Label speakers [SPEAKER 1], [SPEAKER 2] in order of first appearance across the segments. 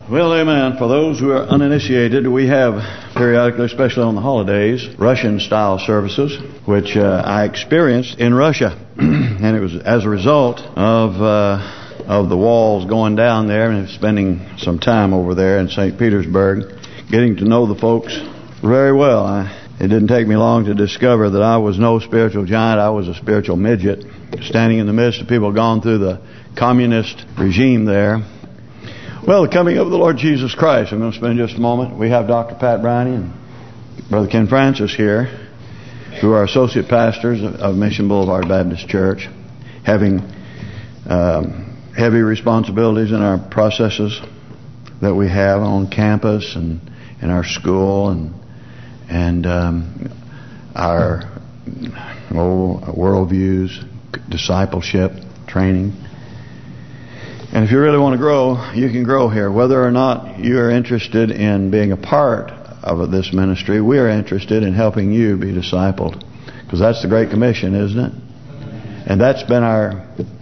[SPEAKER 1] Well, amen. For those who are uninitiated, we have periodically, especially on the holidays, Russian-style services, which I experienced in Russia. And it was as a result of the walls going down there and spending some time over there in St. Petersburg, getting to know the folks very well. It didn't take me long to discover that I was no spiritual giant. I was a spiritual midget, standing in the midst of people gone through the communist regime there. Well, the coming of the Lord Jesus Christ. I'm going to spend just a moment. We have Dr. Pat Briney and Brother Ken Francis here, who are associate pastors of Mission Boulevard Baptist Church, having heavy responsibilities in our processes that we have on campus and in our school and our worldviews, discipleship, training. And if you really want to grow, you can grow here. Whether or not you are interested in being a part of this ministry, we are interested in helping you be discipled. Because that's the Great Commission, isn't it? And that's been our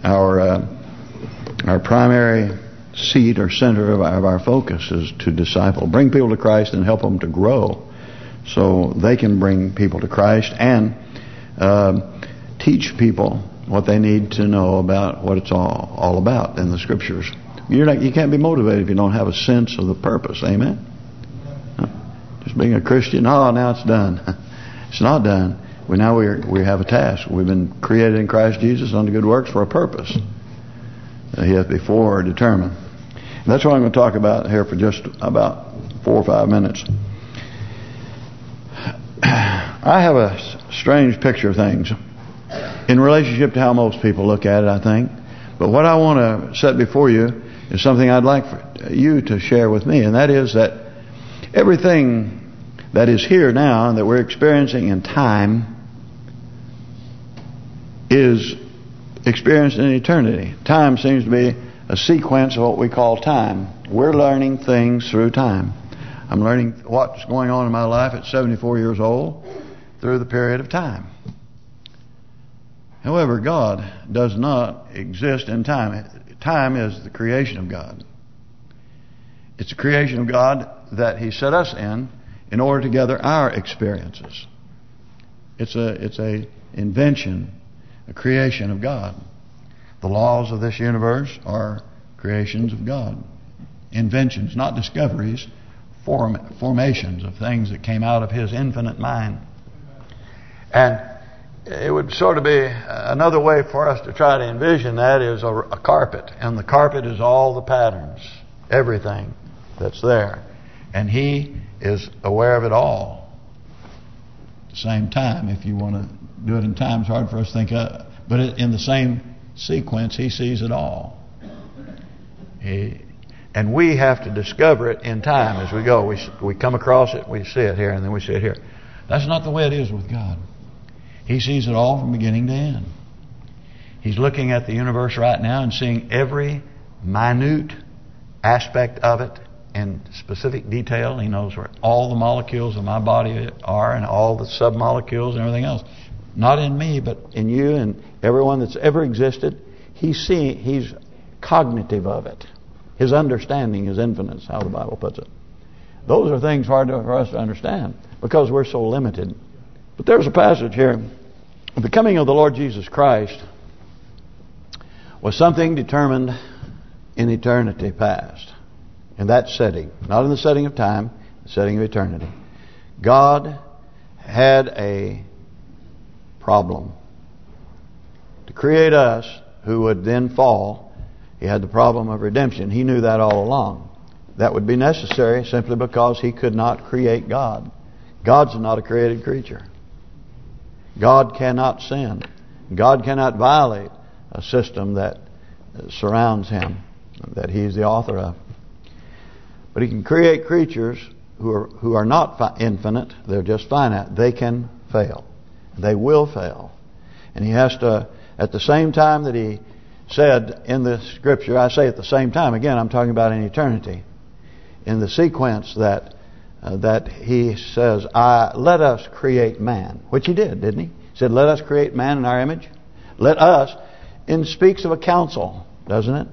[SPEAKER 1] primary seat or center of our focus, is to disciple. Bring people to Christ and help them to grow so they can bring people to Christ and teach people what they need to know about what it's all about in the Scriptures. You can't be motivated if you don't have a sense of the purpose. Amen? Just being a Christian, oh, now it's done. It's not done. We have a task. We've been created in Christ Jesus unto good works for a purpose. He hath before determined. And that's what I'm going to talk about here for just about 4 or 5 minutes. I have a strange picture of things in relationship to how most people look at it, I think. But what I want to set before you is something I'd like for you to share with me, and that is that everything that is here now and that we're experiencing in time is experienced in eternity. Time seems to be a sequence of what we call time. We're learning things through time. I'm learning what's going on in my life at 74 years old through the period of time. However, God does not exist in time. Time is the creation of God. It's the creation of God that He set us in order to gather our experiences. It's a invention, a creation of God. The laws of this universe are creations of God. Inventions, not discoveries, formations of things that came out of His infinite mind. And it would sort of be another way for us to try to envision that is a carpet. And the carpet is all the patterns, everything that's there. And He is aware of it all. At the same time, if you want to do it in time, it's hard for us to think of. But in the same sequence, He sees it all. And we have to discover it in time as we go. We come across it, we see it here, and then we see it here. That's not the way it is with God. He sees it all from beginning to end. He's looking at the universe right now and seeing every minute aspect of it in specific detail. He knows where all the molecules of my body are and all the submolecules and everything else. Not in me, but in you and everyone that's ever existed. He's cognitive of it. His understanding is infinite, is how the Bible puts it. Those are things hard for us to understand because we're so limited. But there's a passage here. The coming of the Lord Jesus Christ was something determined in eternity past. In that setting. Not in the setting of time, the setting of eternity. God had a problem. To create us, who would then fall, He had the problem of redemption. He knew that all along. That would be necessary simply because He could not create God. God's not a created creature. God cannot sin. God cannot violate a system that surrounds Him, that He's the author of. But He can create creatures who are not infinite. They're just finite. They can fail. They will fail. And He has to, at the same time that He said in the Scripture, I say at the same time, again I'm talking about in eternity, in the sequence that He says, let us create man, which He did, didn't He? He said, let us create man in our image. Let us, and speaks of a council, doesn't it?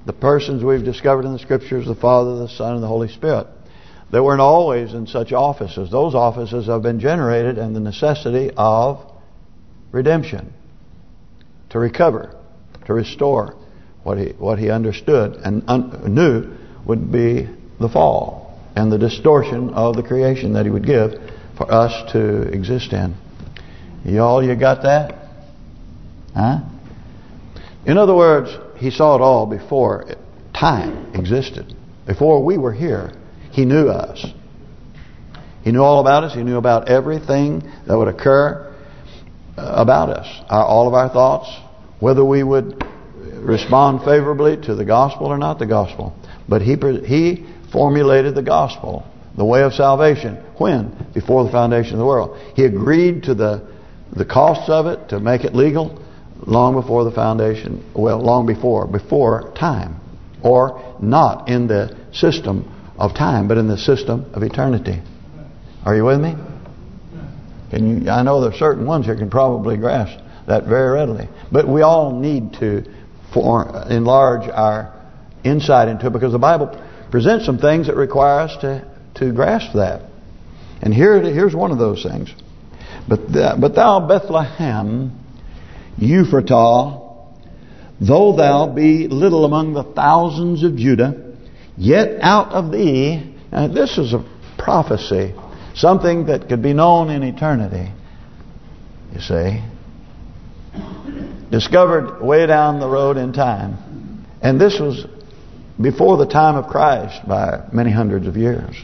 [SPEAKER 1] the persons we've discovered in the Scriptures, the Father, the Son, and the Holy Spirit. They weren't always in such offices. Those offices have been generated in the necessity of redemption, to recover, to restore what he understood and knew would be the fall and the distortion of the creation that he would give for us to exist in. You got that? Huh? In other words, he saw it all before time existed. Before we were here, he knew us. He knew all about us. He knew about everything that would occur about us. All of our thoughts, whether we would respond favorably to the gospel or not the gospel. But he formulated the gospel, the way of salvation. When? Before the foundation of the world. He agreed to the costs of it, to make it legal, long before the foundation, long before time. Or not in the system of time, but in the system of eternity. Are you with me? I know there are certain ones here can probably grasp that very readily. But we all need to enlarge our insight into it, because the Bible presents some things that require us to grasp that. And here's one of those things. But thou, Bethlehem, Ephratah, though thou be little among the thousands of Judah, yet out of thee, now this is a prophecy, something that could be known in eternity, you see, discovered way down the road in time. And this was before the time of Christ by many hundreds of years.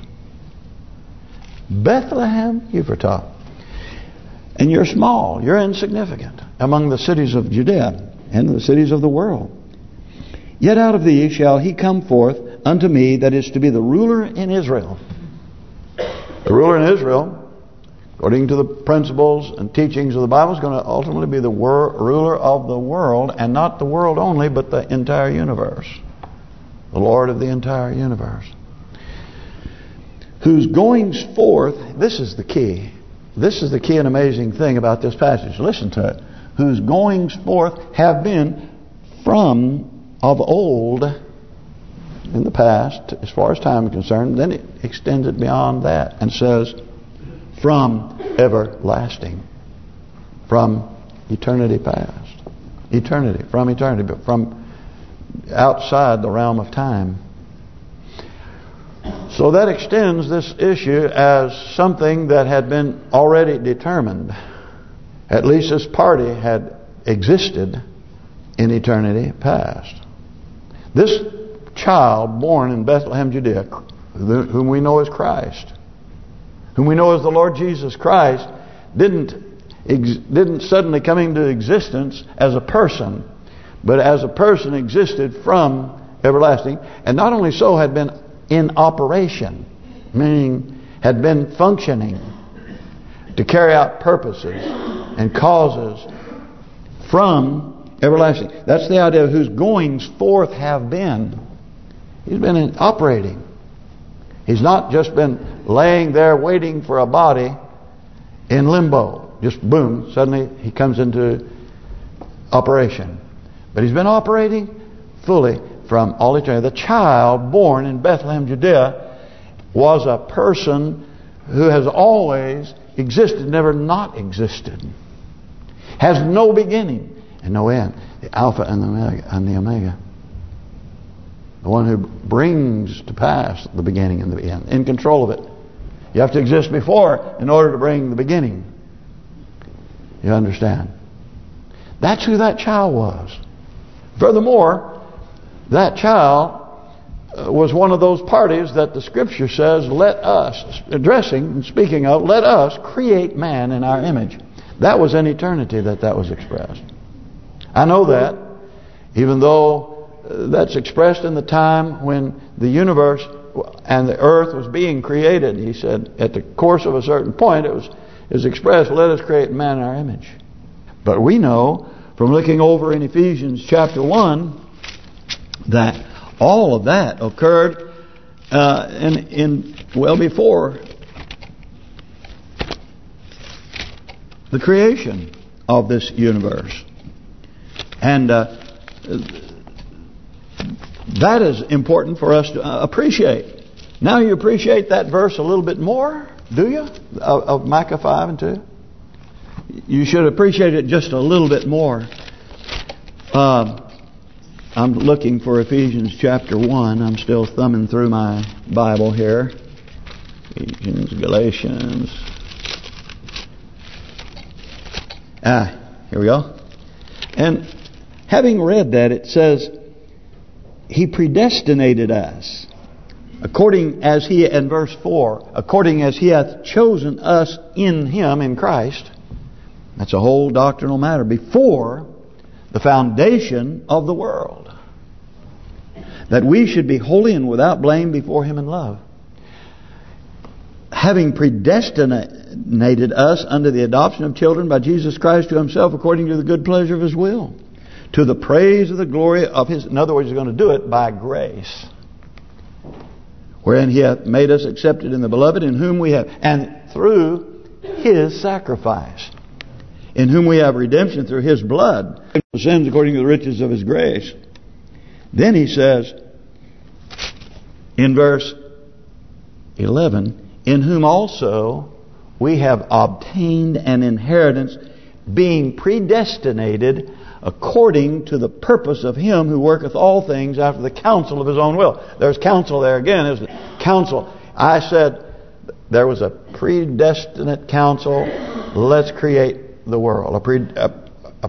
[SPEAKER 1] Bethlehem, Ephratah. And you're small, you're insignificant among the cities of Judea and the cities of the world. Yet out of thee shall he come forth unto me that is to be the ruler in Israel. The ruler in Israel, according to the principles and teachings of the Bible, is going to ultimately be the ruler of the world, and not the world only, but the entire universe. The Lord of the entire universe. Whose goings forth, this is the key. This is the key and amazing thing about this passage. Listen to it. Whose goings forth have been from of old, in the past, as far as time is concerned. Then it extends it beyond that and says, from everlasting. From eternity past. Eternity. From eternity. But from outside the realm of time. So that extends this issue as something that had been already determined. At least this party had existed in eternity past. This child born in Bethlehem, Judea, whom we know as Christ, whom we know as the Lord Jesus Christ, didn't suddenly come into existence as a person, but as a person existed from everlasting. And not only so, had been in operation, meaning had been functioning to carry out purposes and causes from everlasting. That's the idea of whose goings forth have been. He's been operating. He's not just been laying there waiting for a body in limbo. Just boom, suddenly he comes into operation. But he's been operating fully from all eternity. The child born in Bethlehem, Judea, was a person who has always existed, never not existed. Has no beginning and no end. The Alpha and the Omega. The one who brings to pass the beginning and the end. In control of it. You have to exist before in order to bring the beginning. You understand? That's who that child was. Furthermore, that child was one of those parties that the Scripture says, let us, addressing and speaking of, let us create man in our image. That was in eternity that was expressed. I know that, even though that's expressed in the time when the universe and the earth was being created. He said, at the course of a certain point, it was expressed, let us create man in our image. But we know, from looking over in Ephesians chapter 1, that all of that occurred well before the creation of this universe. And That is important for us to appreciate. Now you appreciate that verse a little bit more, do you? Of Micah 5 and 2. You should appreciate it just a little bit more. I'm looking for Ephesians chapter 1. I'm still thumbing through my Bible here. Ephesians, Galatians. Here we go. And having read that, it says, He predestinated us, according as He, in verse 4, according as He hath chosen us in Him, in Christ. That's a whole doctrinal matter. Before the foundation of the world, that we should be holy and without blame before Him in love. Having predestinated us unto the adoption of children by Jesus Christ to Himself, according to the good pleasure of His will, to the praise of the glory of His... In other words, He's going to do it by grace, wherein He hath made us accepted in the Beloved, in whom we have... And through His sacrifice, in whom we have redemption through His blood, sins according to the riches of His grace. Then He says, in verse 11, in whom also we have obtained an inheritance, being predestinated according to the purpose of Him who worketh all things after the counsel of His own will. There's counsel there again, isn't it? Counsel. I said there was a predestinate counsel. Let's create the world. A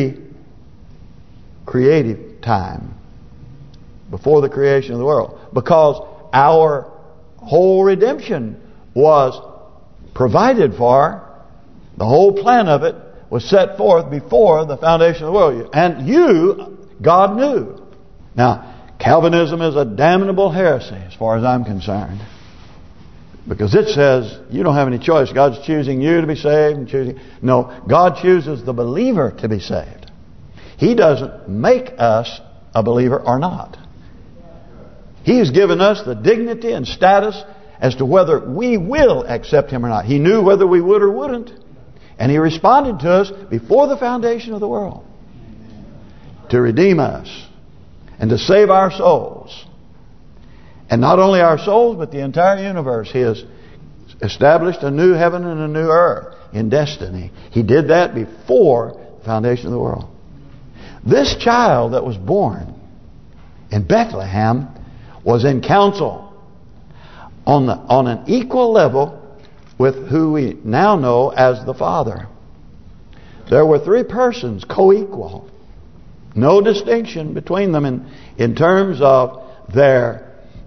[SPEAKER 1] pre-creative time before the creation of the world. Because our whole redemption was provided for. The whole plan of it was set forth before the foundation of the world. And God knew. Now, Calvinism is a damnable heresy as far as I'm concerned. Because it says you don't have any choice. God's choosing you to be saved and choosing... No, God chooses the believer to be saved. He doesn't make us a believer or not. He has given us the dignity and status as to whether we will accept Him or not. He knew whether we would or wouldn't. And He responded to us before the foundation of the world to redeem us and to save our souls. And not only our souls, but the entire universe. He has established a new heaven and a new earth in destiny. He did that before the foundation of the world. This child that was born in Bethlehem was in counsel on an equal level with who we now know as the Father. There were three persons co-equal. No distinction between them in terms of their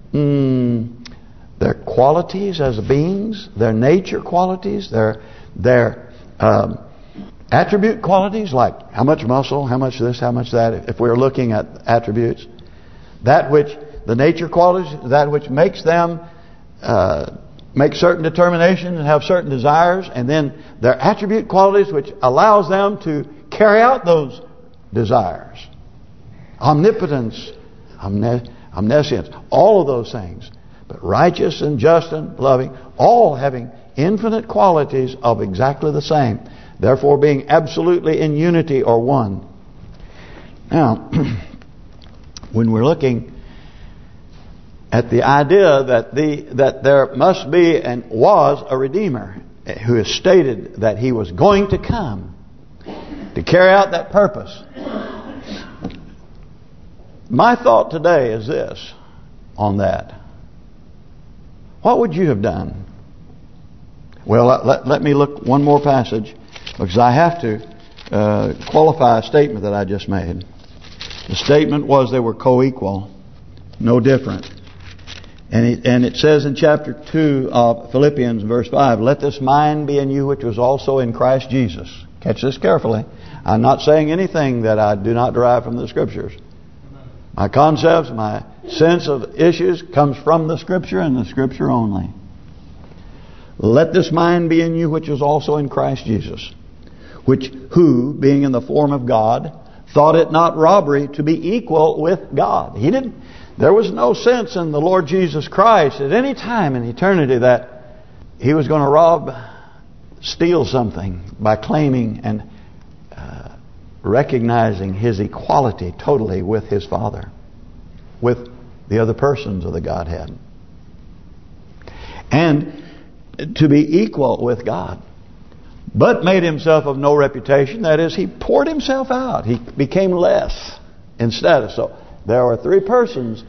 [SPEAKER 1] qualities as beings, their nature qualities, their attribute qualities, like how much muscle, how much this, how much that. If we're looking at attributes, the nature qualities, that which makes them make certain determinations and have certain desires, and then their attribute qualities which allows them to carry out those desires. Omnipotence, omniscience, all of those things. But righteous and just and loving, all having infinite qualities of exactly the same. Therefore being absolutely in unity or one. Now, when we're looking at the idea that there must be and was a Redeemer who has stated that He was going to come to carry out that purpose. My thought today is this on that. What would you have done? Well, let me look one more passage, because I have to qualify a statement that I just made. The statement was they were co-equal, no different. And it says in chapter 2 of Philippians, verse 5, let this mind be in you which was also in Christ Jesus. Catch this carefully. I'm not saying anything that I do not derive from the Scriptures. My concepts, my sense of issues comes from the Scripture and the Scripture only. Let this mind be in you which was also in Christ Jesus, who, being in the form of God, thought it not robbery to be equal with God. There was no sense in the Lord Jesus Christ at any time in eternity that He was going to steal something by claiming and recognizing His equality totally with His Father. with the other persons of the Godhead. And to be equal with God. But made himself of no reputation. That is, he poured himself out. He became less in status. So there are three persons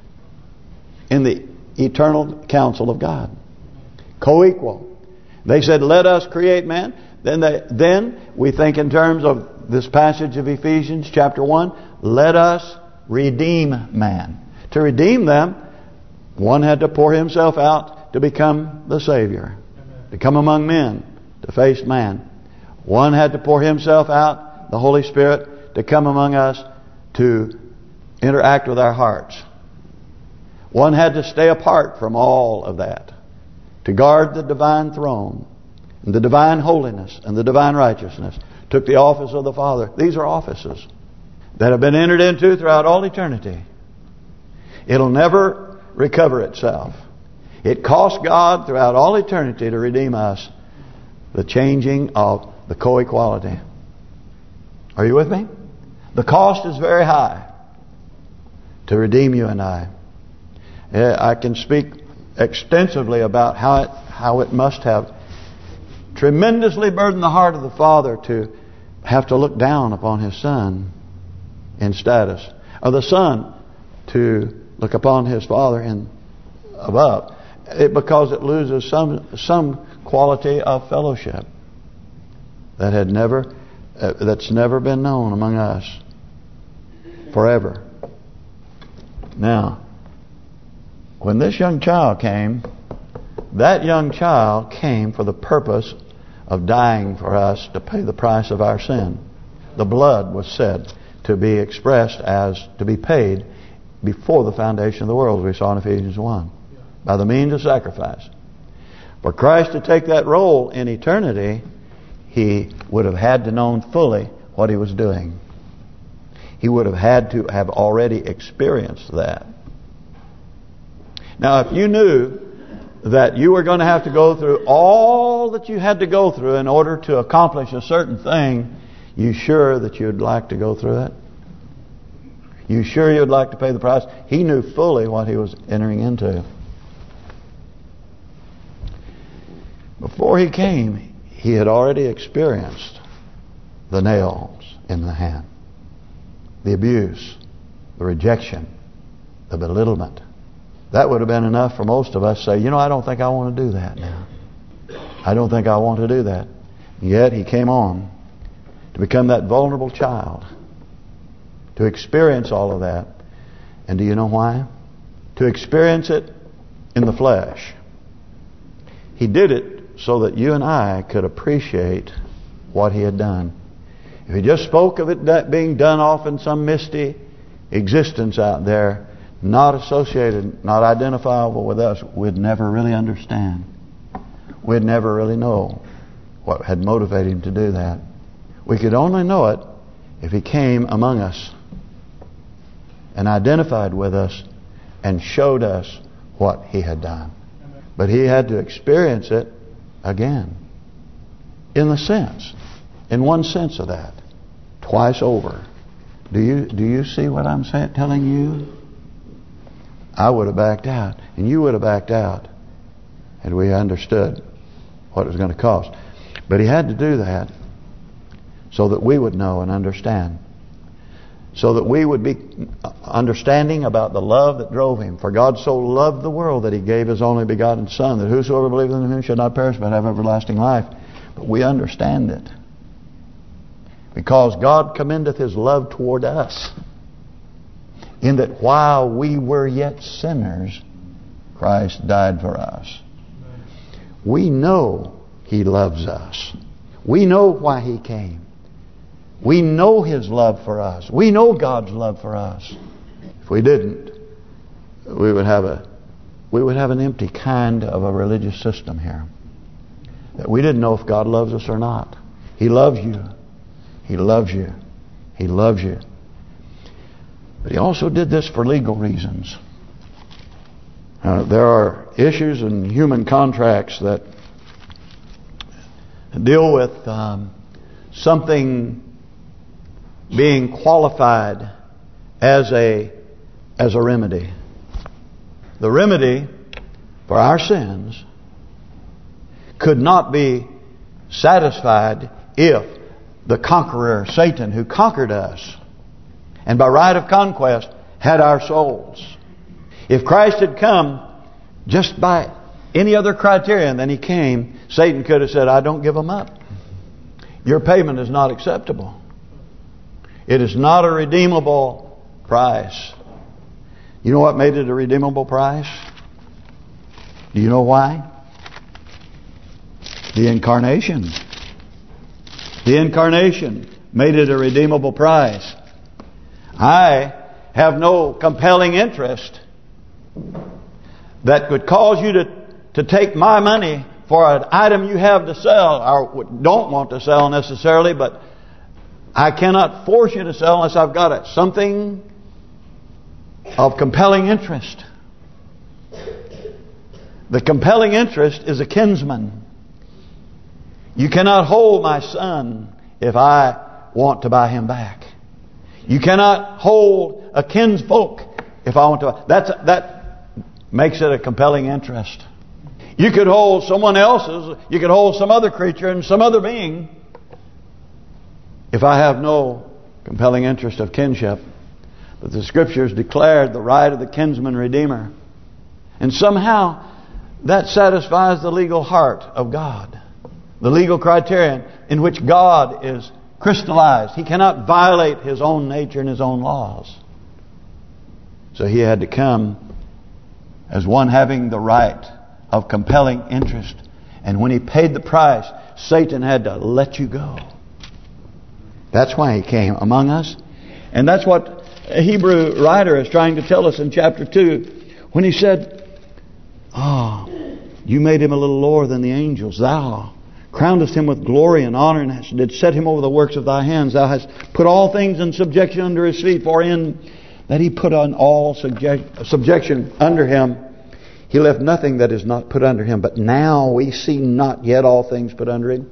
[SPEAKER 1] in the eternal counsel of God. Co-equal. They said, let us create man. Then we think in terms of this passage of Ephesians chapter 1. Let us redeem man. To redeem them, one had to pour himself out to become the Savior. To come among men. To face man. One had to pour himself out, the Holy Spirit, to come among us to interact with our hearts. One had to stay apart from all of that, to guard the divine throne, and the divine holiness, and the divine righteousness. Took the office of the Father. These are offices that have been entered into throughout all eternity. It'll never recover itself. It cost God throughout all eternity to redeem us. The changing of the co-equality. Are you with me? The cost is very high to redeem you and I. I can speak extensively about how it must have tremendously burdened the heart of the Father to have to look down upon His Son in status, or the Son to look upon His Father in above, because it loses some quality of fellowship that's never been known among us forever. Now, when this young child came, that young child came for the purpose of dying for us to pay the price of our sin. The blood was said to be expressed as to be paid before the foundation of the world, as we saw in Ephesians 1, by the means of sacrifice. For Christ to take that role in eternity, He would have had to know fully what He was doing. He would have had to have already experienced that. Now, if you knew that you were going to have to go through all that you had to go through in order to accomplish a certain thing, you sure that you'd like to go through it? You sure you'd like to pay the price? He knew fully what He was entering into. Before He came, He had already experienced the nails in the hand, the abuse, the rejection, the belittlement. That would have been enough for most of us to say, I don't think I want to do that now. I don't think I want to do that. And yet He came on to become that vulnerable child, to experience all of that. And do you know why? To experience it in the flesh. He did it so that you and I could appreciate what He had done. If He just spoke of it being done off in some misty existence out there, not associated, not identifiable with us, we'd never really understand. We'd never really know what had motivated Him to do that. We could only know it if He came among us and identified with us and showed us what He had done. But He had to experience it again. In one sense of that. Twice over. Do you see what I'm telling you? I would have backed out, and you would have backed out, had we understood what it was going to cost. But He had to do that so that we would know and understand. So that we would be understanding about the love that drove Him. For God so loved the world that He gave His only begotten Son, that whosoever believeth in Him shall not perish but have everlasting life. But we understand it. Because God commendeth His love toward us, in that while we were yet sinners, Christ died for us. We know He loves us. We know why He came. We know His love for us. We know God's love for us. If we didn't, we would have an empty kind of a religious system here. That we didn't know if God loves us or not. He loves you. He loves you. He loves you. But He also did this for legal reasons. There are issues in human contracts that deal with something being qualified as a as a remedy. The remedy for our sins could not be satisfied if the conqueror, Satan, who conquered us, and by right of conquest, had our souls. If Christ had come just by any other criterion than He came, Satan could have said, I don't give them up. Your payment is not acceptable. It is not a redeemable price. You know what made it a redeemable price? Do you know why? The Incarnation. The Incarnation made it a redeemable price. I have no compelling interest that could cause you to take my money for an item you have to sell, or don't want to sell necessarily, but I cannot force you to sell unless I've got something of compelling interest. The compelling interest is a kinsman. You cannot hold my son if I want to buy him back. You cannot hold a kinsfolk if I want to. That makes it a compelling interest. You could hold someone else's, you could hold some other creature and some other being. If I have no compelling interest of kinship, but the Scriptures declared the right of the kinsman redeemer. And somehow that satisfies the legal heart of God. The legal criterion in which God is crystallized. He cannot violate His own nature and His own laws. So He had to come as one having the right of compelling interest. And when He paid the price, Satan had to let you go. That's why He came among us. And that's what a Hebrew writer is trying to tell us in chapter 2. When he said, you made Him a little lower than the angels. Thou crownedest Him with glory and honor, and did set Him over the works of Thy hands. Thou hast put all things in subjection under His feet. For in that He put on all subjection under Him, He left nothing that is not put under Him. But now we see not yet all things put under Him.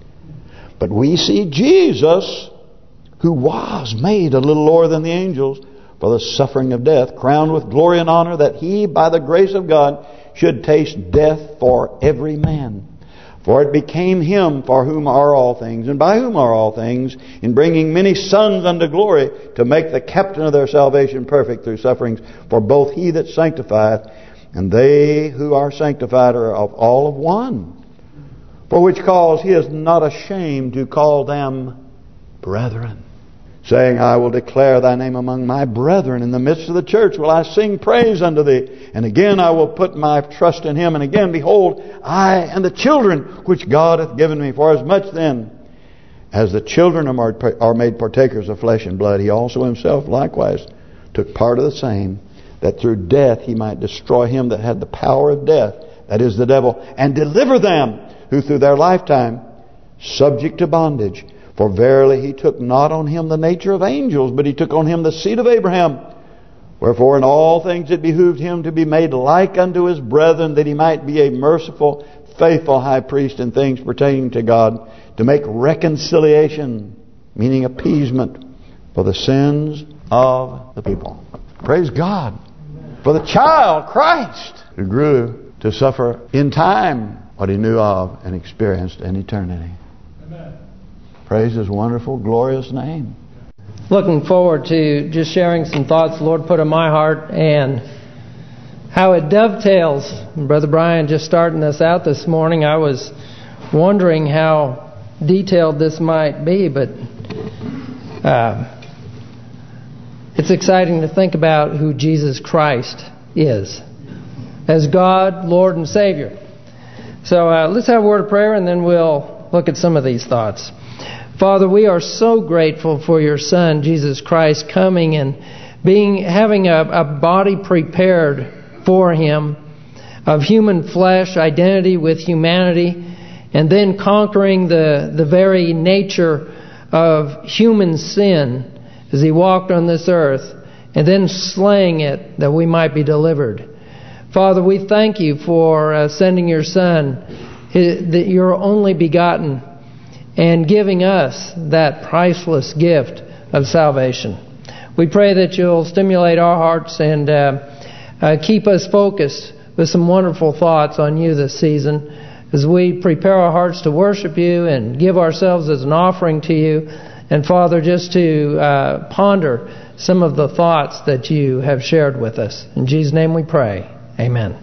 [SPEAKER 1] But we see Jesus, who was made a little lower than the angels for the suffering of death, crowned with glory and honor, that He, by the grace of God, should taste death for every man. For it became Him for whom are all things, and by whom are all things, in bringing many sons unto glory, to make the captain of their salvation perfect through sufferings. For both He that sanctifieth and they who are sanctified are of all of one. For which cause He is not ashamed to call them brethren, saying, I will declare Thy name among my brethren. In the midst of the church will I sing praise unto Thee. And again I will put my trust in Him. And again, behold, I and the children which God hath given me. For as much then as the children are made partakers of flesh and blood, He also Himself likewise took part of the same, that through death He might destroy him that had the power of death, that is the devil, and deliver them who through their lifetime subject to bondage. For verily He took not on Him the nature of angels, but He took on Him the seed of Abraham. Wherefore in all things it behooved Him to be made like unto His brethren, that He might be a merciful, faithful high priest in things pertaining to God, to make reconciliation, meaning appeasement, for the sins of the people. Praise God for the child, Christ, who grew to suffer in time what He knew of and experienced in eternity. Amen. Praise His wonderful, glorious name.
[SPEAKER 2] Looking forward to just sharing some thoughts the Lord put in my heart and how it dovetails. Brother Brian just starting us out this morning, I was wondering how detailed this might be, but it's exciting to think about who Jesus Christ is as God, Lord, and Savior. So let's have a word of prayer and then we'll look at some of these thoughts. Father, we are so grateful for Your Son, Jesus Christ, coming and having a body prepared for Him of human flesh, identity with humanity, and then conquering the very nature of human sin as He walked on this earth, and then slaying it that we might be delivered. Father, we thank You for sending Your Son, Your only begotten, and giving us that priceless gift of salvation. We pray that you'll stimulate our hearts and keep us focused with some wonderful thoughts on you this season as we prepare our hearts to worship you and give ourselves as an offering to you. And Father, just to ponder some of the thoughts that you have shared with us. In Jesus' name we pray. Amen.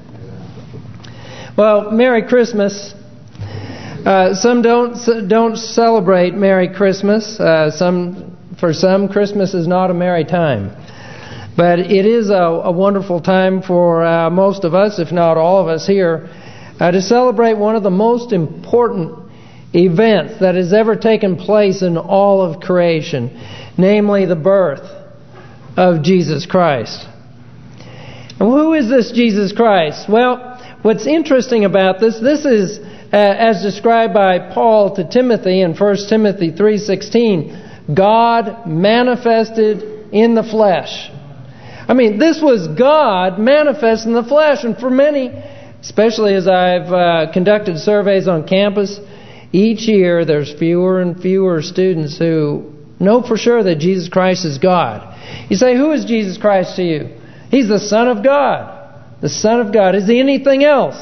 [SPEAKER 2] Well, Merry Christmas. Some don't celebrate Merry Christmas. For some, Christmas is not a merry time. But it is a wonderful time for most of us, if not all of us here, to celebrate one of the most important events that has ever taken place in all of creation, namely the birth of Jesus Christ. And who is this Jesus Christ? Well, what's interesting about this is as described by Paul to Timothy in 1 Timothy 3:16, God manifested in the flesh. I mean, this was God manifest in the flesh. And for many, especially as I've conducted surveys on campus, each year there's fewer and fewer students who know for sure that Jesus Christ is God. You say, who is Jesus Christ to you? He's the Son of God. The Son of God. Is He anything else?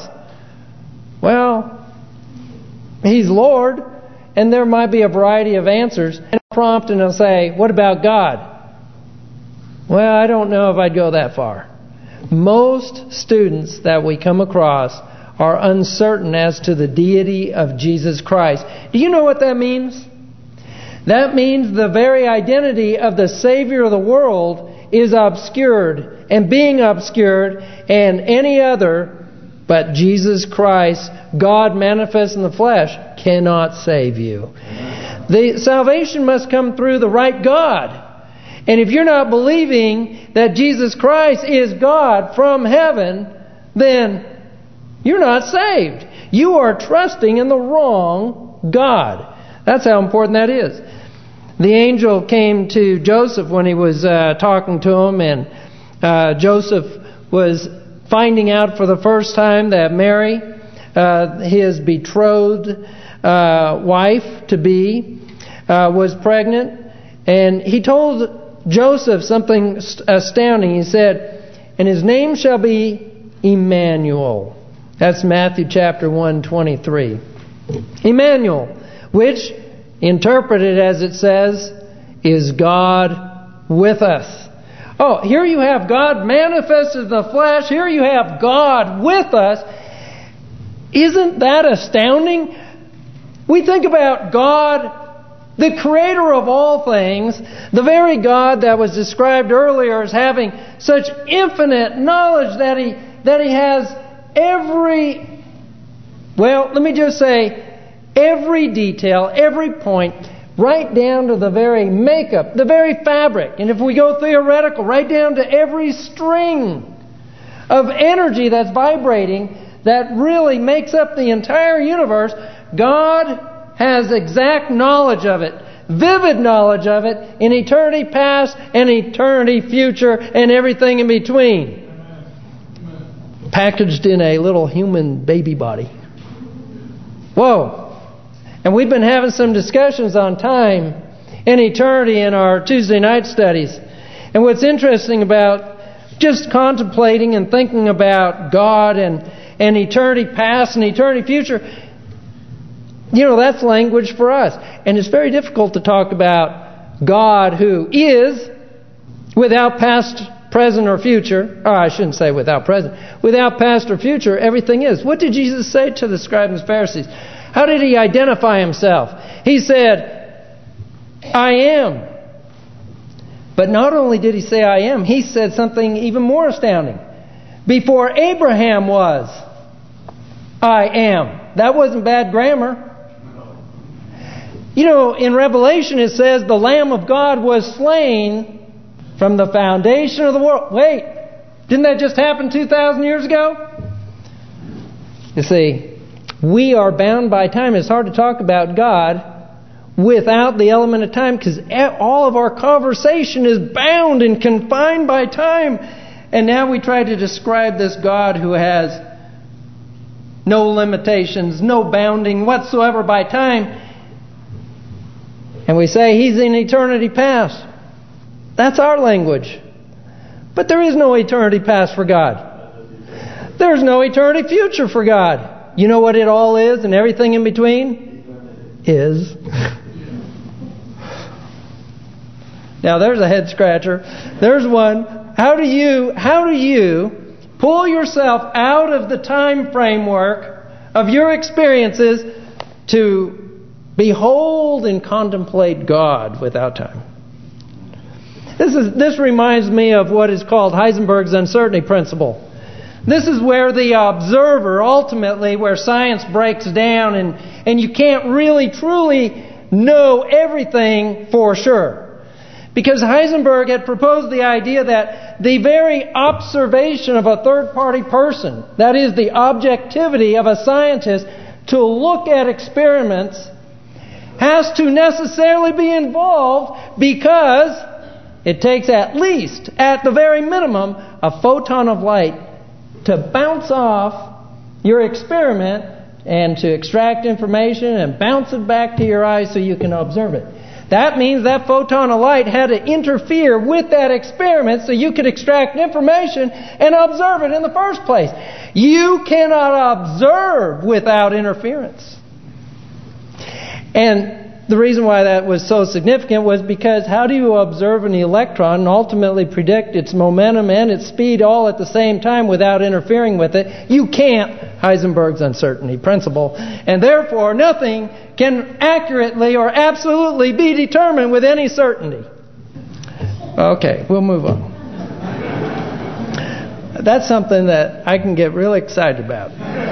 [SPEAKER 2] Well, He's Lord, and there might be a variety of answers. And I'll prompt and I'll say, what about God? Well, I don't know if I'd go that far. Most students that we come across are uncertain as to the deity of Jesus Christ. Do you know what that means? That means the very identity of the Savior of the world is obscured, and being obscured, and any other but Jesus Christ, God manifest in the flesh, cannot save you. The salvation must come through the right God. And if you're not believing that Jesus Christ is God from heaven, then you're not saved. You are trusting in the wrong God. That's how important that is. The angel came to Joseph when he was talking to him, and Joseph was finding out for the first time that Mary, his betrothed wife-to-be, was pregnant. And he told Joseph something astounding. He said, and his name shall be Emmanuel. That's Matthew chapter 1:23. Emmanuel, which, interpreted as it says, is God with us. Oh, here you have God manifested in the flesh. Here you have God with us. Isn't that astounding? We think about God, the creator of all things, the very God that was described earlier as having such infinite knowledge that He has every, well, let me just say, every detail, every point, right down to the very makeup, the very fabric. And if we go theoretical, right down to every string of energy that's vibrating that really makes up the entire universe, God has exact knowledge of it, vivid knowledge of it in eternity past and eternity future and everything in between. Packaged in a little human baby body. Whoa. And we've been having some discussions on time and eternity in our Tuesday night studies. And what's interesting about just contemplating and thinking about God and eternity past and eternity future, you know, that's language for us. And it's very difficult to talk about God who is without past, present, or future. Or I shouldn't say without present. Without past or future, everything is. What did Jesus say to the scribes and Pharisees? How did He identify Himself? He said, I am. But not only did He say I am, He said something even more astounding. Before Abraham was, I am. That wasn't bad grammar. You know, in Revelation it says the Lamb of God was slain from the foundation of the world. Wait, didn't that just happen 2,000 years ago? You see, we are bound by time. It's hard to talk about God without the element of time, because all of our conversation is bound and confined by time. And now we try to describe this God who has no limitations, no bounding whatsoever by time. And we say He's in eternity past. That's our language. But there is no eternity past for God. There's no eternity future for God. You know what it all is and everything in between? Is. Now there's a head scratcher. There's one. How do you pull yourself out of the time framework of your experiences to behold and contemplate God without time? This reminds me of what is called Heisenberg's uncertainty principle. This is where the observer, ultimately, where science breaks down and you can't really truly know everything for sure. Because Heisenberg had proposed the idea that the very observation of a third-party person, that is, the objectivity of a scientist to look at experiments, has to necessarily be involved because it takes at least, at the very minimum, a photon of light to bounce off your experiment and to extract information and bounce it back to your eyes so you can observe it. That means that photon of light had to interfere with that experiment so you could extract information and observe it in the first place. You cannot observe without interference. And the reason why that was so significant was because how do you observe an electron and ultimately predict its momentum and its speed all at the same time without interfering with it? You can't. Heisenberg's uncertainty principle. And therefore, nothing can accurately or absolutely be determined with any certainty. Okay, we'll move on. That's something that I can get really excited about.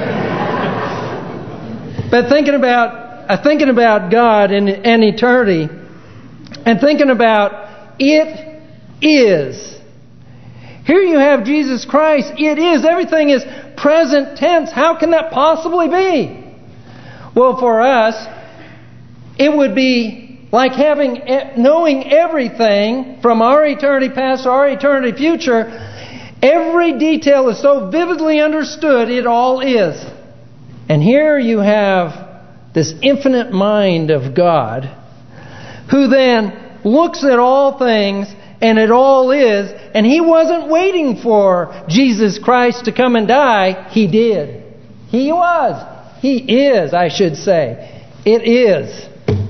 [SPEAKER 2] But thinking about God and eternity, and thinking about it is. Here you have Jesus Christ. It is. Everything is present tense. How can that possibly be? Well, for us, it would be like knowing everything from our eternity past to our eternity future. Every detail is so vividly understood, it all is. And here you have this infinite mind of God, who then looks at all things, and it all is, and He wasn't waiting for Jesus Christ to come and die. He did. He was. He is, I should say. It is.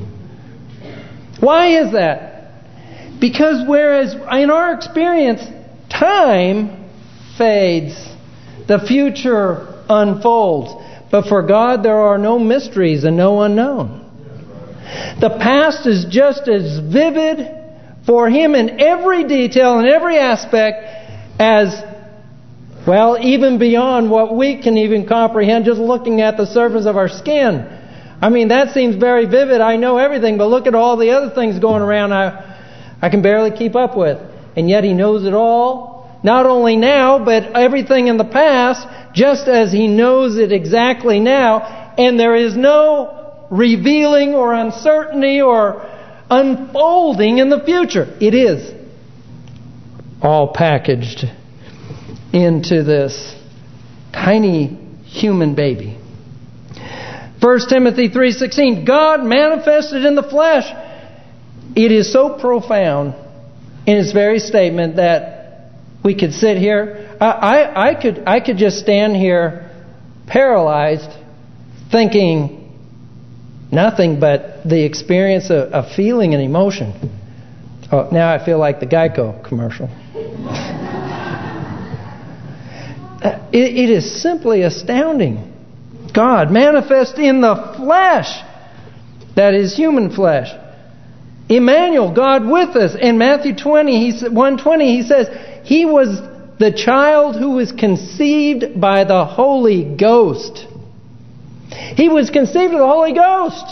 [SPEAKER 2] Why is that? Because whereas in our experience, time fades, the future unfolds. But for God, there are no mysteries and no unknown. The past is just as vivid for Him in every detail and every aspect as, well, even beyond what we can even comprehend just looking at the surface of our skin. I mean, that seems very vivid. I know everything, but look at all the other things going around I can barely keep up with. And yet He knows it all, not only now, but everything in the past, just as He knows it exactly now. And there is no revealing or uncertainty or unfolding in the future. It is all packaged into this tiny human baby. 1 Timothy 3:16, God manifested in the flesh. It is so profound in its very statement that we could sit here. I could just stand here paralyzed, thinking nothing but the experience of feeling and emotion. Oh, now I feel like the Geico commercial. It is simply astounding. God manifest in the flesh, that is human flesh. Emmanuel, God with us. In Matthew 1:20, He says, He was the child who was conceived by the Holy Ghost. He was conceived of the Holy Ghost.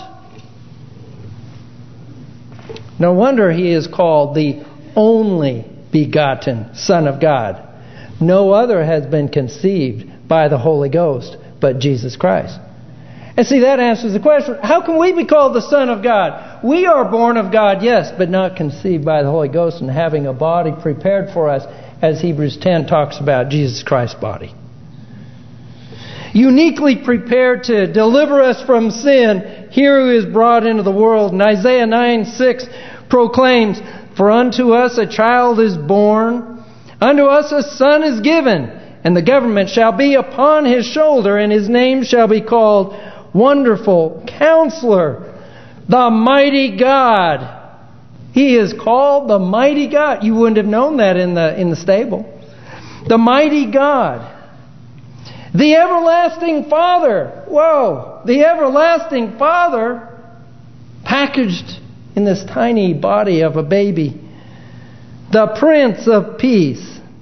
[SPEAKER 2] No wonder He is called the only begotten Son of God. No other has been conceived by the Holy Ghost but Jesus Christ. And see, that answers the question, how can we be called the Son of God? We are born of God, yes, but not conceived by the Holy Ghost and having a body prepared for us, as Hebrews 10 talks about Jesus Christ's body. Uniquely prepared to deliver us from sin, here who is brought into the world. And Isaiah 9:6 proclaims, For unto us a child is born, unto us a son is given, and the government shall be upon his shoulder, and his name shall be called Wonderful Counselor, the Mighty God. He is called the Mighty God. You wouldn't have known that in the stable. The Mighty God. The Everlasting Father. Whoa! The Everlasting Father packaged in this tiny body of a baby. The Prince of Peace.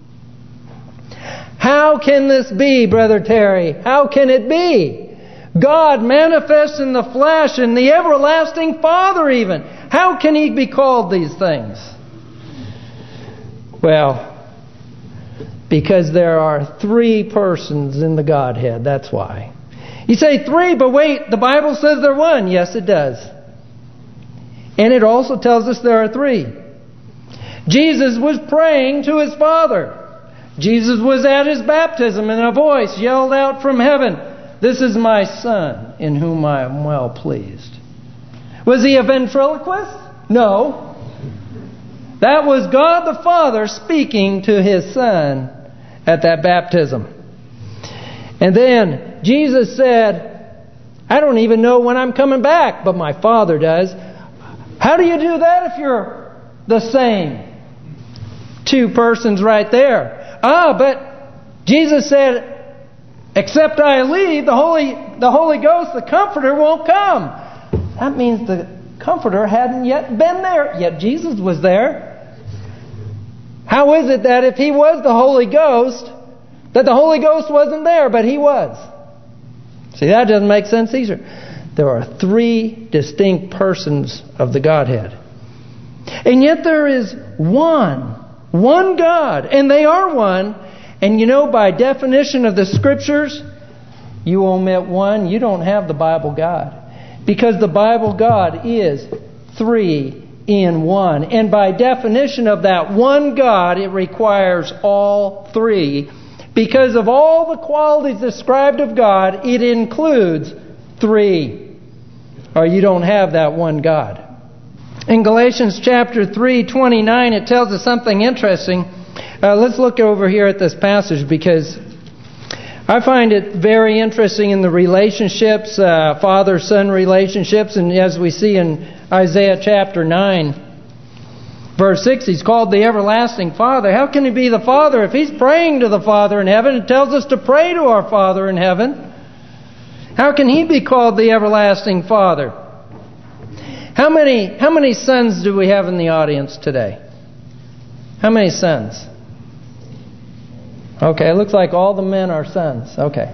[SPEAKER 2] How can this be, Brother Terry? How can it be? God manifest in the flesh and the Everlasting Father even. How can He be called these things? Well, because there are 3 persons in the Godhead. That's why. You say 3, but wait, the Bible says they're 1. Yes, it does. And it also tells us there are 3. Jesus was praying to His Father. Jesus was at His baptism and a voice yelled out from heaven, "This is my Son in whom I am well pleased." Was He a ventriloquist? No. That was God the Father speaking to His Son at that baptism. And then Jesus said, "I don't even know when I'm coming back, but my Father does." How do you do that if you're the same? 2 persons right there. But Jesus said, "Except I leave, the Holy Ghost, the Comforter, won't come." That means the Comforter hadn't yet been there. Yet Jesus was there. How is it that if He was the Holy Ghost, that the Holy Ghost wasn't there, but He was? See, that doesn't make sense either. There are 3 distinct persons of the Godhead. And yet there is one God, and they are one. And you know, by definition of the Scriptures, you omit one, you don't have the Bible God. Because the Bible God is 3 in 1. And by definition of that one God, it requires all 3. Because of all the qualities described of God, it includes 3. Or you don't have that one God. In Galatians chapter 3:29, it tells us something interesting. Let's look over here at this passage, because I find it very interesting in the relationships, father-son relationships. And as we see in Isaiah chapter 9, verse 6, He's called the Everlasting Father. How can He be the Father if He's praying to the Father in heaven? It tells us to pray to our Father in heaven. How can He be called the Everlasting Father? How many sons do we have in the audience today? How many sons? Okay, it looks like all the men are sons. Okay.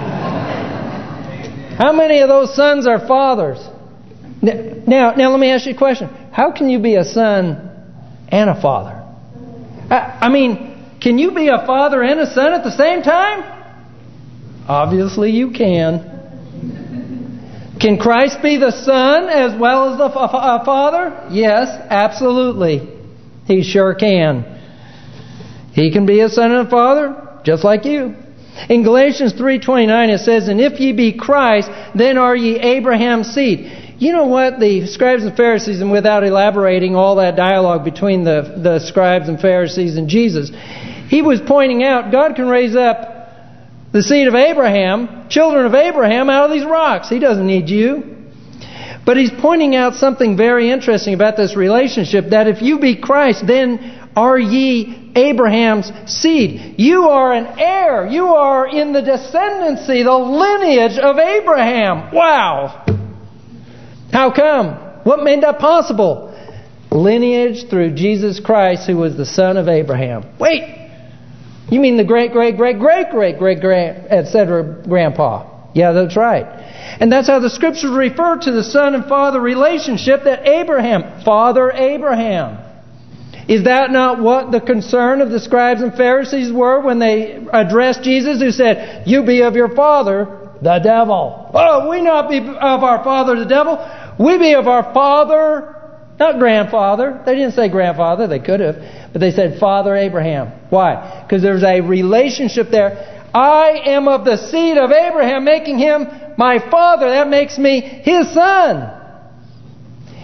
[SPEAKER 2] How many of those sons are fathers? Now let me ask you a question. How can you be a son and a father? I mean, can you be a father and a son at the same time? Obviously you can. Can Christ be the Son as well as the Father? Yes, absolutely. He sure can. He can be a son and a father, just like you. In Galatians 3:29 it says, "And if ye be Christ, then are ye Abraham's seed." You know what? The scribes and Pharisees, and without elaborating all that dialogue between the scribes and Pharisees and Jesus, he was pointing out God can raise up the seed of Abraham, children of Abraham, out of these rocks. He doesn't need you. But he's pointing out something very interesting about this relationship, that if you be Christ, then are ye Abraham's seed. You are an heir. You are in the descendancy, the lineage of Abraham. Wow! How come? What made that possible? Lineage through Jesus Christ, who was the son of Abraham. Wait! You mean the great-great-great-great-great-great, etc. grandpa? Yeah, that's right. And that's how the Scriptures refer to the son and father relationship, that Abraham, Father Abraham. Is that not what the concern of the scribes and Pharisees were when they addressed Jesus, who said, "You be of your father, the devil"? Oh, we not be of our father, the devil. We be of our father, not grandfather. They didn't say grandfather, they could have. But they said Father Abraham. Why? Because there's a relationship there. I am of the seed of Abraham, making him my father. That makes me his son.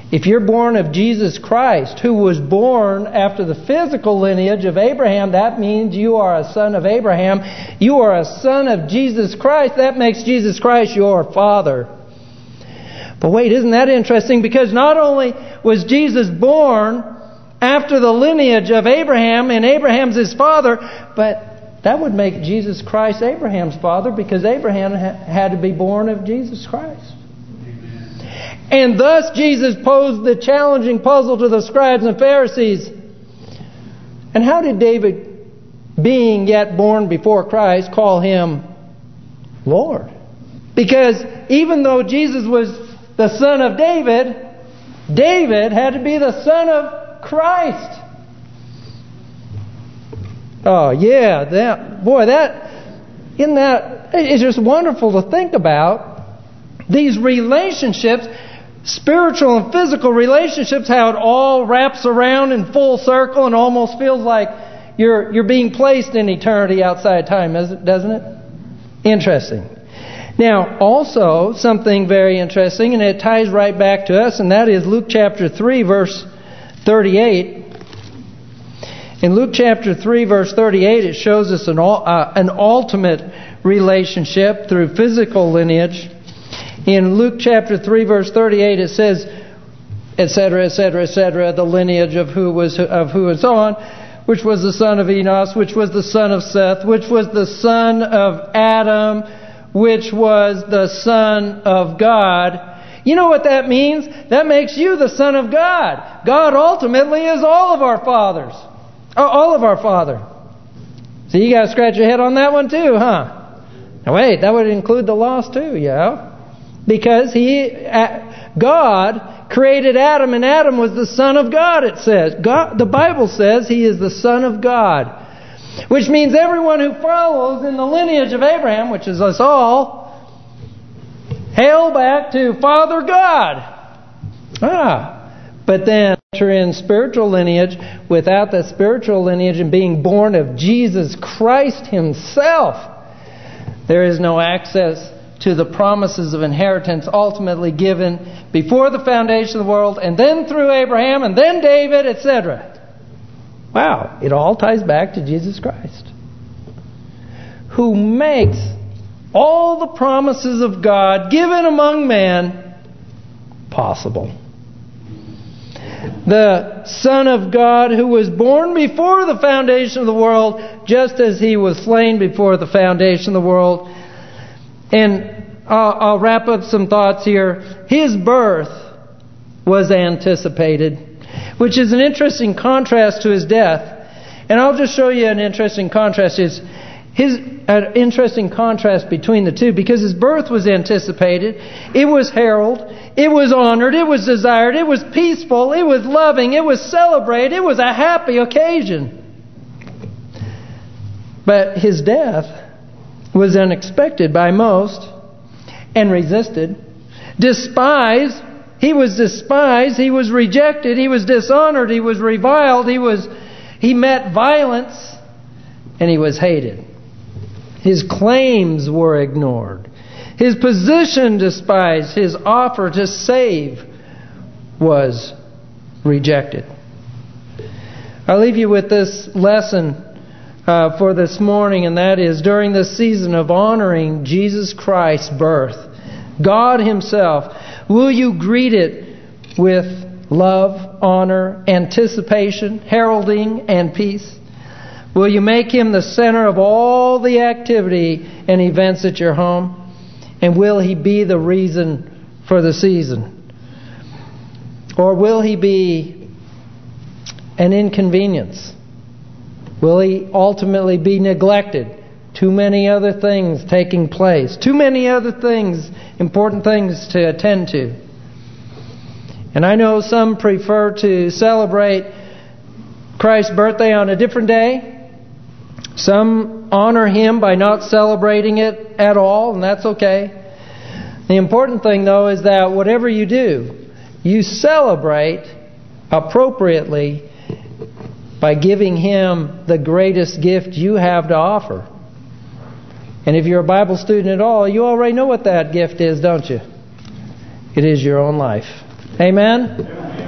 [SPEAKER 2] If you're born of Jesus Christ, who was born after the physical lineage of Abraham, that means you are a son of Abraham. You are a son of Jesus Christ. That makes Jesus Christ your Father. But wait, isn't that interesting? Because not only was Jesus born after the lineage of Abraham, and Abraham's his father, but that would make Jesus Christ Abraham's father, because Abraham had to be born of Jesus Christ. And thus Jesus posed the challenging puzzle to the scribes and Pharisees. And how did David, being yet born before Christ, call him Lord? Because even though Jesus was the son of David, David had to be the son of Christ. Oh yeah, it's just wonderful to think about these relationships. Spiritual and physical relationships, how it all wraps around in full circle and almost feels like you're being placed in eternity outside time, doesn't it? Interesting. Now, also, something very interesting, and it ties right back to us, and that is Luke chapter 3, verse 38. In Luke chapter 3, verse 38, it shows us an ultimate relationship through physical lineage. In Luke chapter 3, verse 38, it says, etc., etc., etc., the lineage of who and so on, which was the son of Enos, which was the son of Seth, which was the son of Adam, which was the son of God. You know what that means? That makes you the son of God. God ultimately is all of our fathers. All of our Father. So you got to scratch your head on that one too, huh? Now wait, that would include the lost too, yeah? Because God created Adam, and Adam was the son of God, it says. The Bible says he is the son of God. Which means everyone who follows in the lineage of Abraham, which is us all, hail back to Father God. But then enter in spiritual lineage, without that spiritual lineage and being born of Jesus Christ himself, there is no access to the promises of inheritance ultimately given before the foundation of the world, and then through Abraham, and then David, etc. Wow, it all ties back to Jesus Christ, who makes all the promises of God given among men possible. The Son of God, who was born before the foundation of the world, just as he was slain before the foundation of the world. And I'll wrap up some thoughts here. His birth was anticipated, which is an interesting contrast to his death. And I'll just show you an interesting contrast. An interesting contrast between the two, because his birth was anticipated. It was heralded. It was honored. It was desired. It was peaceful. It was loving. It was celebrated. It was a happy occasion. But his death was unexpected by most and resisted. Despised. He was despised. He was rejected. He was dishonored. He was reviled. He met violence, and he was hated. His claims were ignored. His position despised. His offer to save was rejected. I'll leave you with this lesson for this morning, and that is, during this season of honoring Jesus Christ's birth, God himself, will you greet it with love, honor, anticipation, heralding, and peace? Will you make him the center of all the activity and events at your home? And will he be the reason for the season? Or will he be an inconvenience? Will he ultimately be neglected? Too many other things taking place. Too many other things, important things to attend to. And I know some prefer to celebrate Christ's birthday on a different day. Some honor him by not celebrating it at all, and that's okay. The important thing, though, is that whatever you do, you celebrate appropriately by giving him the greatest gift you have to offer. And if you're a Bible student at all, you already know what that gift is, don't you? It is your own life. Amen?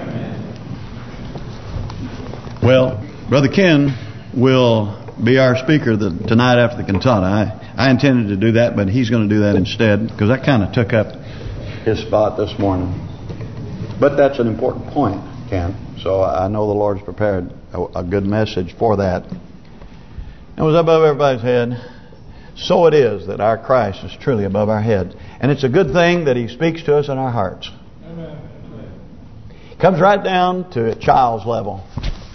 [SPEAKER 1] Well, Brother Ken will be our speaker tonight after the cantata. I intended to do that, but he's going to do that instead, because I kind of took up his spot this morning. But that's an important point, Ken. So I know the Lord's prepared a good message for that. It was above everybody's head. So it is that our Christ is truly above our head. And it's a good thing that He speaks to us in our hearts. Amen. It comes right down to a child's level.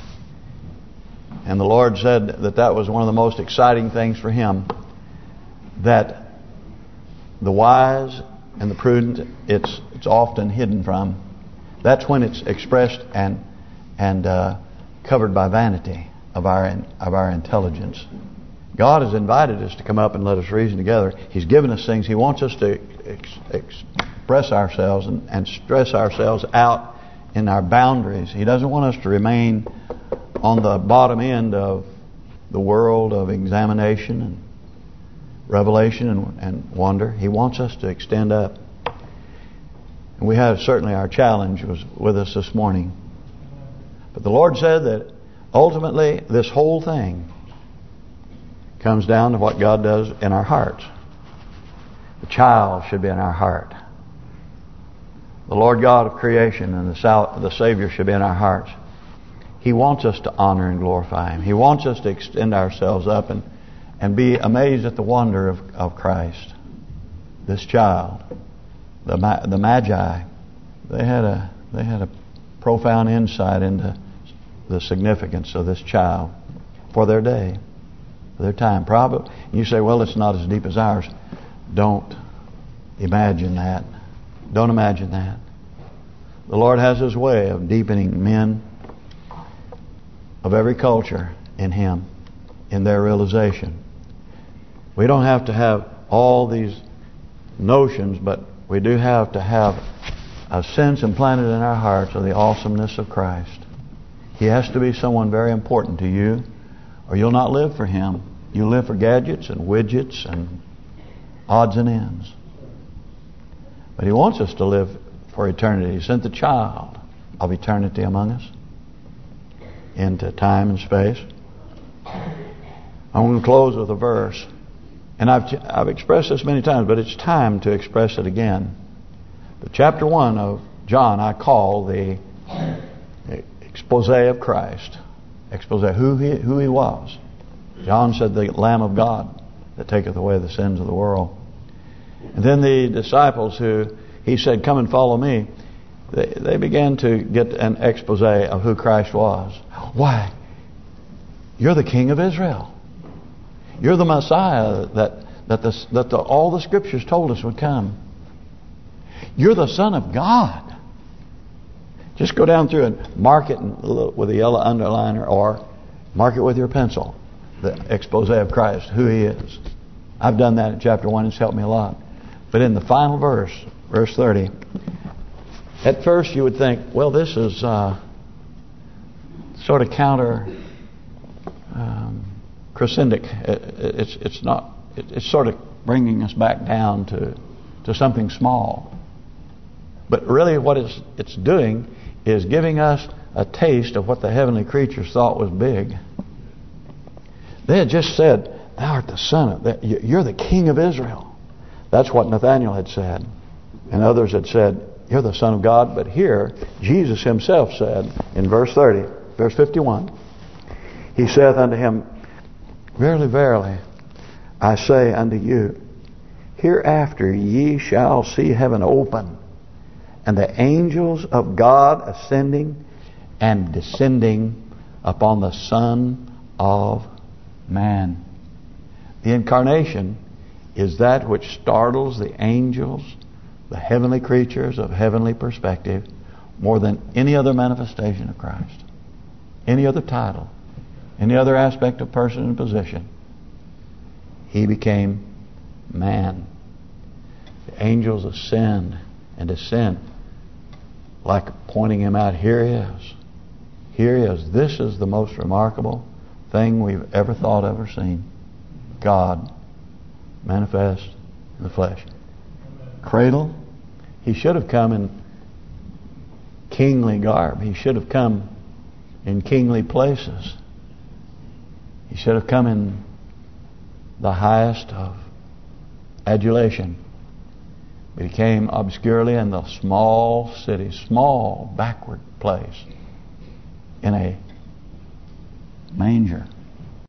[SPEAKER 1] And the Lord said that was one of the most exciting things for Him. That the wise and the prudent, it's often hidden from. That's when it's expressed and covered by vanity of our intelligence. God has invited us to come up and let us reason together. He's given us things. He wants us to express ourselves and stress ourselves out in our boundaries. He doesn't want us to remain on the bottom end of the world of examination and revelation and wonder. He wants us to extend up. And we have certainly our challenge was with us this morning. But the Lord said that ultimately this whole thing comes down to what God does in our hearts. The child should be in our heart. The Lord God of creation and the Savior should be in our hearts. He wants us to honor and glorify Him. He wants us to extend ourselves up and be amazed at the wonder of Christ. This child, the Magi, they had a profound insight into the significance of this child for their day, for their time. Probably you say, well, it's not as deep as ours. Don't imagine that. Don't imagine that. The Lord has His way of deepening men of every culture in Him, in their realization. We don't have to have all these notions, but we do have to have a sense implanted in our hearts of the awesomeness of Christ. He has to be someone very important to you, or you'll not live for Him. You live for gadgets and widgets and odds and ends. But He wants us to live for eternity. He sent the child of eternity among us into time and space. I'm going to close with a verse. And I've expressed this many times, but it's time to express it again. The chapter 1 of John I call the expose of Christ. Expose who he was. John said the Lamb of God that taketh away the sins of the world. And then the disciples who He said, come and follow me, they began to get an expose of who Christ was. Why? You're the King of Israel. You're the Messiah that all the Scriptures told us would come. You're the Son of God. Just go down through and mark it with a yellow underliner or mark it with your pencil. The expose of Christ, who He is. I've done that in chapter 1. It's helped me a lot. But in the final verse, verse 30, at first you would think, well, this is sort of counter crescendic. It's not. It's sort of bringing us back down to something small. But really, what it's doing is giving us a taste of what the heavenly creatures thought was big. They had just said, "Thou art the Son of. You're the King of Israel." That's what Nathanael had said, and others had said, "You're the Son of God." But here, Jesus Himself said in verse 30, verse 51, He saith unto him, Verily, verily, I say unto you, hereafter ye shall see heaven open, and the angels of God ascending and descending upon the Son of Man. The incarnation is that which startles the angels, the heavenly creatures of heavenly perspective, more than any other manifestation of Christ, any other title, any other aspect of person and position. He became man. The angels ascend and descend, like pointing Him out. Here He is. Here He is. This is the most remarkable thing we've ever thought of or seen. God manifest in the flesh. Cradle. He should have come in kingly garb. He should have come in kingly places. He should have come in the highest of adulation. But he came obscurely in the small city, small backward place, in a manger.